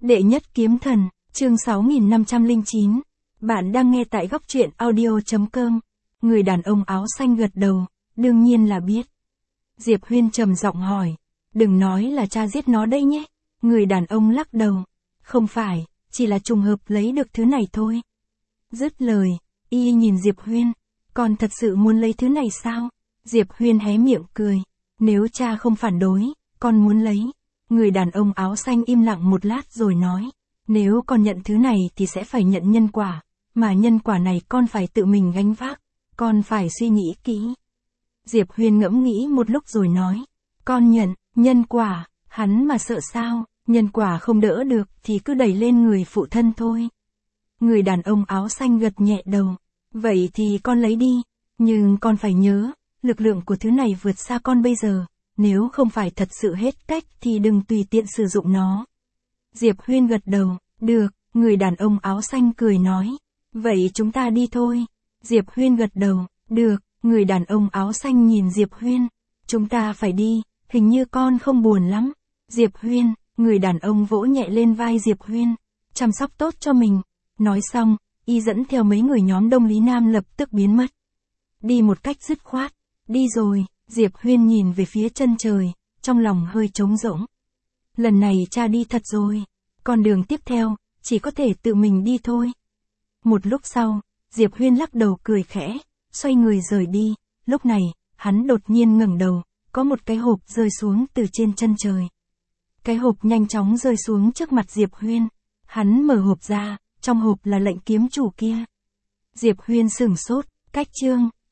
Đệ nhất kiếm thần, chương 6509. Bạn đang nghe tại góc truyện audio.com. Người đàn ông áo xanh gật đầu, đương nhiên là biết. Diệp Huyên trầm giọng hỏi, đừng nói là cha giết nó đây nhé. Người đàn ông lắc đầu, không phải, chỉ là trùng hợp lấy được thứ này thôi. Dứt lời, y nhìn Diệp Huyên, con thật sự muốn lấy thứ này sao? Diệp Huyên hé miệng cười, nếu cha không phản đối, con muốn lấy. Người đàn ông áo xanh im lặng một lát rồi nói, nếu con nhận thứ này thì sẽ phải nhận nhân quả, mà nhân quả này con phải tự mình gánh vác, con phải suy nghĩ kỹ. Diệp Huyên ngẫm nghĩ một lúc rồi nói, con nhận, nhân quả, hắn mà sợ sao, nhân quả không đỡ được thì cứ đẩy lên người phụ thân thôi. Người đàn ông áo xanh gật nhẹ đầu, vậy thì con lấy đi, nhưng con phải nhớ, lực lượng của thứ này vượt xa con bây giờ. Nếu không phải thật sự hết cách thì đừng tùy tiện sử dụng nó. Diệp Huyên gật đầu, được, người đàn ông áo xanh cười nói. Vậy chúng ta đi thôi. Diệp Huyên gật đầu, được, người đàn ông áo xanh nhìn Diệp Huyên. Chúng ta phải đi, hình như con không buồn lắm. Diệp Huyên, người đàn ông vỗ nhẹ lên vai Diệp Huyên. Chăm sóc tốt cho mình. Nói xong, y dẫn theo mấy người nhóm Đông Lý Nam lập tức biến mất. Đi một cách dứt khoát. Đi rồi. Diệp Huyên nhìn về phía chân trời, trong lòng hơi trống rỗng. Lần này cha đi thật rồi, con đường tiếp theo, chỉ có thể tự mình đi thôi. Một lúc sau, Diệp Huyên lắc đầu cười khẽ, xoay người rời đi. Lúc này, hắn đột nhiên ngẩng đầu, có một cái hộp rơi xuống từ trên chân trời. Cái hộp nhanh chóng rơi xuống trước mặt Diệp Huyên. Hắn mở hộp ra, trong hộp là lệnh kiếm chủ kia. Diệp Huyên sửng sốt, cách chương.